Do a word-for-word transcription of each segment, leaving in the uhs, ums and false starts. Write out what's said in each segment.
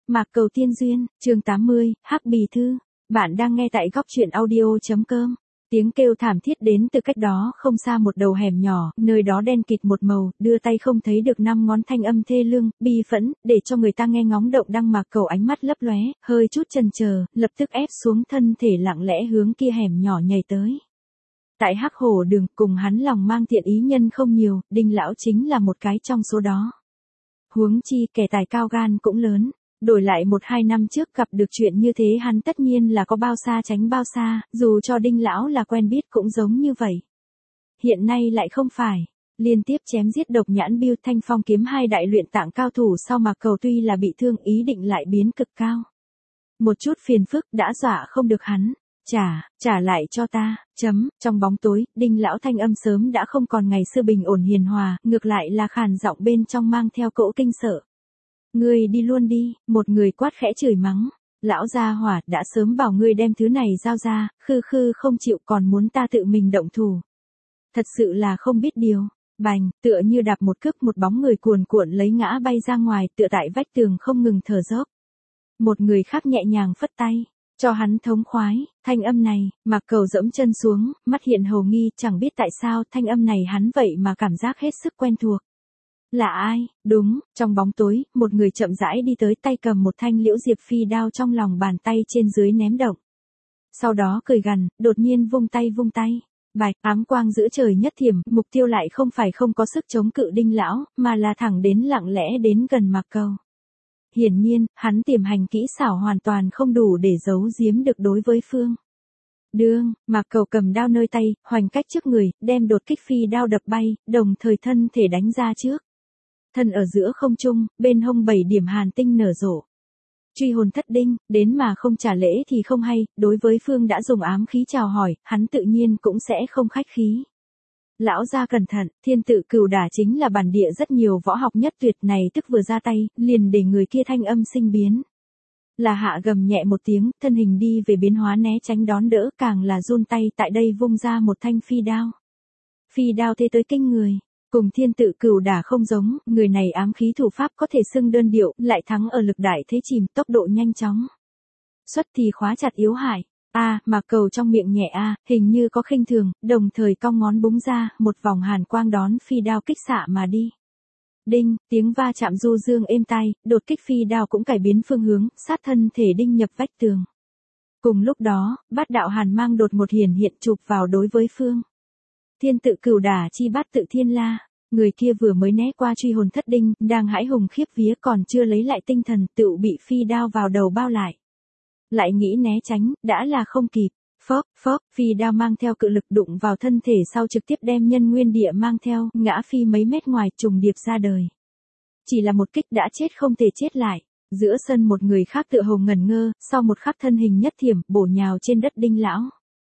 Mạc Cầu Tiên Duyên, chương tám mươi, Hắc Bì Thư. Bạn đang nghe tại góc truyện audio.com. Tiếng kêu thảm thiết đến từ cách đó không xa một đầu hẻm nhỏ, nơi đó đen kịt một màu, đưa tay không thấy được năm ngón, thanh âm thê lương, bi phẫn, để cho người ta nghe ngóng động đăng. Mạc Cầu ánh mắt lấp lóe, hơi chút chần chờ, lập tức ép xuống thân thể, lặng lẽ hướng kia hẻm nhỏ nhảy tới. Tại Hắc Hổ Đường, cùng hắn lòng mang thiện ý nhân không nhiều, Đinh lão chính là một cái trong số đó. Huống chi kẻ tài cao gan cũng lớn. Đổi lại một hai năm trước gặp được chuyện như thế, hắn tất nhiên là có bao xa tránh bao xa, dù cho Đinh lão là quen biết cũng giống như vậy. Hiện nay lại không phải. Liên tiếp chém giết Độc Nhãn Biêu, Thanh Phong kiếm hai đại luyện tạng cao thủ sau, Mạc Cầu tuy là bị thương, ý định lại biến cực cao. Một chút phiền phức đã dọa không được hắn. Trả, trả lại cho ta, chấm, trong bóng tối, Đinh lão thanh âm sớm đã không còn ngày xưa bình ổn hiền hòa, ngược lại là khàn giọng bên trong mang theo cỗ kinh sợ. Ngươi đi luôn đi, một người quát khẽ chửi mắng. Lão gia hỏa, đã sớm bảo ngươi đem thứ này giao ra, khư khư không chịu, còn muốn ta tự mình động thủ. Thật sự là không biết điều. Bành, tựa như đạp một cước, một bóng người cuồn cuộn lấy ngã bay ra ngoài, tựa tại vách tường không ngừng thở dốc. Một người khác nhẹ nhàng phất tay, cho hắn thống khoái. Thanh âm này, Mạc Cầu dẫm chân xuống, mắt hiện hồ nghi, chẳng biết tại sao thanh âm này hắn vậy mà cảm giác hết sức quen thuộc. Là ai? Đúng, trong bóng tối, một người chậm rãi đi tới, tay cầm một thanh liễu diệp phi đao, trong lòng bàn tay trên dưới ném động. Sau đó cười gằn, đột nhiên vung tay vung tay. Bạch, ám quang giữa trời nhất thiểm, mục tiêu lại không phải không có sức chống cự Đinh lão, mà là thẳng đến, lặng lẽ đến gần Mạc Cầu. Hiển nhiên, hắn tiềm hành kỹ xảo hoàn toàn không đủ để giấu giếm được đối với phương. Đương, Mạc Cầu cầm đao nơi tay, hoành cách trước người, đem đột kích phi đao đập bay, đồng thời thân thể đánh ra trước. Thân ở giữa không trung, bên hông bảy điểm hàn tinh nở rộ. Truy hồn thất đinh, đến mà không trả lễ thì không hay, đối với phương đã dùng ám khí chào hỏi, hắn tự nhiên cũng sẽ không khách khí. Lão gia cẩn thận, Thiên Tự Cửu Đả chính là bản địa rất nhiều võ học nhất tuyệt này, tức vừa ra tay, liền để người kia thanh âm sinh biến. Là hạ gầm nhẹ một tiếng, thân hình đi về biến hóa, né tránh đón đỡ, càng là run tay, tại đây vung ra một thanh phi đao. Phi đao thế tới kinh người. Cùng Thiên Tự Cửu Đả không giống, người này ám khí thủ pháp có thể xưng đơn điệu, lại thắng ở lực đại thế chìm, tốc độ nhanh chóng. Xuất thì khóa chặt yếu hại. A, à, Mạc Cầu trong miệng nhẹ a, à, hình như có khinh thường, đồng thời cong ngón búng ra, một vòng hàn quang đón phi đao kích xạ mà đi. Đinh, tiếng va chạm du dương êm tai, đột kích phi đao cũng cải biến phương hướng, sát thân thể đinh nhập vách tường. Cùng lúc đó, bát đạo hàn mang đột một hiển hiện, chụp vào đối với phương. Thiên Tự Cửu Đả chi bát tự thiên la, người kia vừa mới né qua truy hồn thất đinh, đang hãi hùng khiếp vía, còn chưa lấy lại tinh thần, tựu bị phi đao vào đầu bao lại. Lại nghĩ né tránh, đã là không kịp. Phốc, phốc, phi đao mang theo cự lực đụng vào thân thể sau, trực tiếp đem nhân nguyên địa mang theo, ngã phi mấy mét ngoài, trùng điệp ra đời. Chỉ là một kích đã chết không thể chết lại. Giữa sân một người khác tựa hồ ngẩn ngơ, sau một khắc thân hình nhất thiểm, bổ nhào trên đất Đinh lão.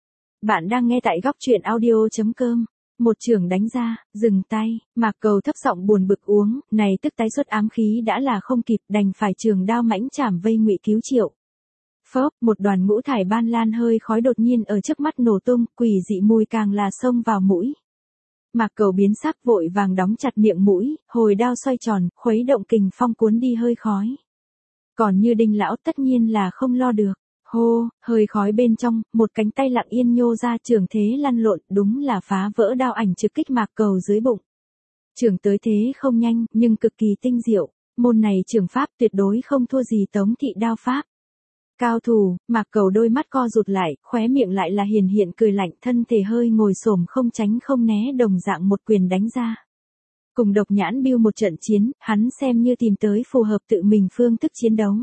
Bạn đang nghe tại góc truyện audio.com. Một chưởng đánh ra, dừng tay, Mạc Cầu thấp giọng buồn bực uống, này tức tái xuất ám khí đã là không kịp, đành phải trường đao mãnh chảm vây ngụy cứu triệu. Phốc, một đoàn ngũ thải ban lan hơi khói đột nhiên ở trước mắt nổ tung, quỷ dị mùi càng là xông vào mũi. Mạc Cầu biến sắc, vội vàng đóng chặt miệng mũi, hồi đao xoay tròn, khuấy động kình phong cuốn đi hơi khói. Còn như Đinh lão tất nhiên là không lo được. Hô, hơi khói bên trong, một cánh tay lặng yên nhô ra, trường thế lăn lộn, đúng là phá vỡ đao ảnh trực kích Mạc Cầu dưới bụng. Trường tới thế không nhanh, nhưng cực kỳ tinh diệu, môn này trường pháp tuyệt đối không thua gì Tống thị đao pháp. Cao thủ, Mạc Cầu đôi mắt co rụt lại, khóe miệng lại là hiền hiện cười lạnh, thân thể hơi ngồi xổm không tránh không né, đồng dạng một quyền đánh ra. Cùng Độc Nhãn Biêu một trận chiến, hắn xem như tìm tới phù hợp tự mình phương thức chiến đấu.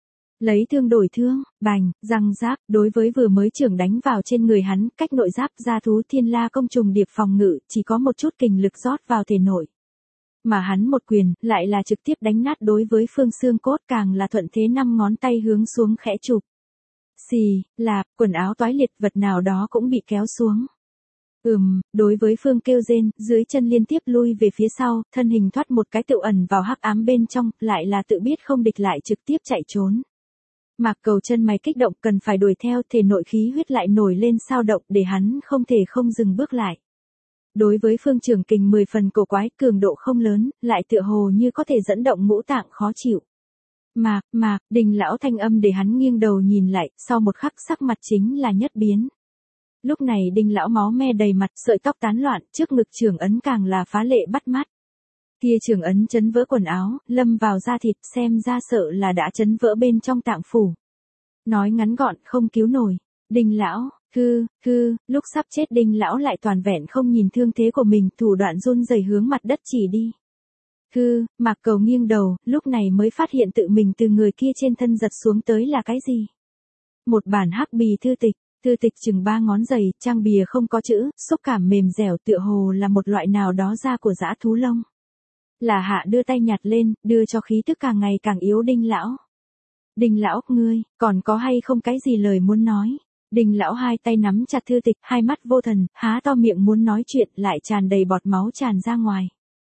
Lấy thương đổi thương, bành, răng rác, đối với vừa mới trưởng đánh vào trên người hắn, cách nội giáp gia thú thiên la công trùng điệp phòng ngự, chỉ có một chút kình lực rót vào thể nội. Mà hắn một quyền, lại là trực tiếp đánh nát đối với phương xương cốt, càng là thuận thế năm ngón tay hướng xuống khẽ chụp. Xì, lạp, quần áo toái liệt, vật nào đó cũng bị kéo xuống. Ừm, đối với phương kêu rên, dưới chân liên tiếp lui về phía sau, thân hình thoát một cái tự ẩn vào hắc ám bên trong, lại là tự biết không địch lại trực tiếp chạy trốn. Mạc Cầu chân mày kích động, cần phải đuổi theo, thể nội khí huyết lại nổi lên sao động, để hắn không thể không dừng bước lại. Đối với phương trưởng kình mười phần cổ quái, cường độ không lớn, lại tựa hồ như có thể dẫn động ngũ tạng khó chịu. Mạc, Mạc, Đình lão thanh âm để hắn nghiêng đầu nhìn lại, sau một khắc sắc mặt chính là nhất biến. Lúc này Đình lão máu me đầy mặt, sợi tóc tán loạn, trước ngực trưởng ấn càng là phá lệ bắt mắt. Kia trưởng ấn chấn vỡ quần áo, lâm vào da thịt, xem ra sợ là đã chấn vỡ bên trong tạng phủ. Nói ngắn gọn, không cứu nổi. Đình lão, hư, hư, lúc sắp chết Đình lão lại toàn vẹn không nhìn thương thế của mình, thủ đoạn run rẩy hướng mặt đất chỉ đi. Hư, Mạc Cầu nghiêng đầu, lúc này mới phát hiện tự mình từ người kia trên thân giật xuống tới là cái gì. Một bản hắc bì thư tịch, thư tịch chừng ba ngón giày, trang bìa không có chữ, xúc cảm mềm dẻo tựa hồ là một loại nào đó da của dã thú lông. Là Hạ đưa tay nhặt lên, đưa cho khí tức càng ngày càng yếu Đinh lão. Đinh lão, ngươi, còn có hay không cái gì lời muốn nói? Đinh lão hai tay nắm chặt thư tịch, hai mắt vô thần, há to miệng muốn nói chuyện, lại tràn đầy bọt máu tràn ra ngoài.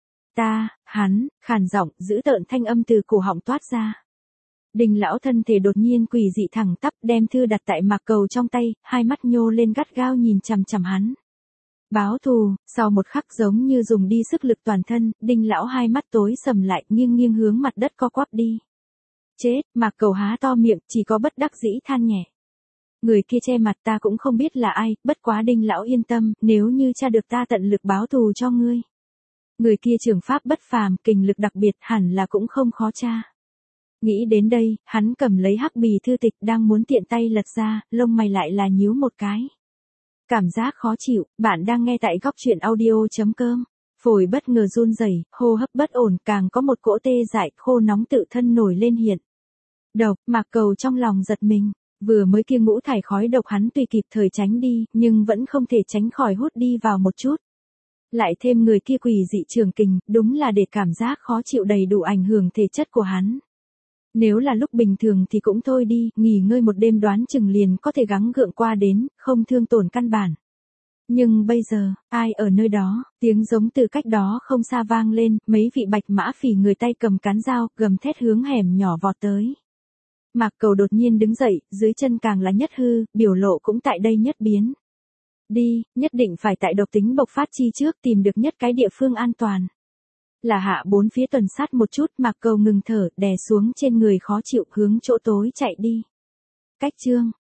Ta, hắn, khàn giọng, giữ tợn thanh âm từ cổ họng toát ra. Đinh lão thân thể đột nhiên quỷ dị thẳng tắp, đem thư đặt tại Mạc Cầu trong tay, hai mắt nhô lên gắt gao nhìn chằm chằm hắn. Báo thù, sau một khắc giống như dùng đi sức lực toàn thân, Đinh lão hai mắt tối sầm lại, nghiêng nghiêng hướng mặt đất co quắp đi. Chết, Mạc Cầu há to miệng, chỉ có bất đắc dĩ than nhẹ. Người kia che mặt ta cũng không biết là ai, bất quá Đinh lão yên tâm, nếu như tra được ta tận lực báo thù cho ngươi. Người kia trường pháp bất phàm, kình lực đặc biệt, hẳn là cũng không khó tra. Nghĩ đến đây, hắn cầm lấy hắc bì thư tịch đang muốn tiện tay lật ra, lông mày lại là nhíu một cái. Cảm giác khó chịu, bạn đang nghe tại góc truyện audio chấm com. Phổi bất ngờ run rẩy, hô hấp bất ổn, càng có một cỗ tê dại, khô nóng tự thân nổi lên hiện. Độc, Mạc Cầu trong lòng giật mình, vừa mới kia ngũ thải khói độc hắn tùy kịp thời tránh đi, nhưng vẫn không thể tránh khỏi hút đi vào một chút. Lại thêm người kia quỷ dị trường kình, đúng là để cảm giác khó chịu đầy đủ ảnh hưởng thể chất của hắn. Nếu là lúc bình thường thì cũng thôi đi, nghỉ ngơi một đêm đoán chừng liền có thể gắng gượng qua đến, không thương tổn căn bản. Nhưng bây giờ, ai ở nơi đó, tiếng giống từ cách đó không xa vang lên, mấy vị bạch mã phỉ người tay cầm cán dao, gầm thét hướng hẻm nhỏ vọt tới. Mạc Cầu đột nhiên đứng dậy, dưới chân càng là nhất hư, biểu lộ cũng tại đây nhất biến. Đi, nhất định phải tại độc tính bộc phát chi trước tìm được nhất cái địa phương an toàn. Là Hạ bốn phía tuần sát một chút, Mạc Cầu ngừng thở, đè xuống trên người khó chịu hướng chỗ tối chạy đi. Cách chương,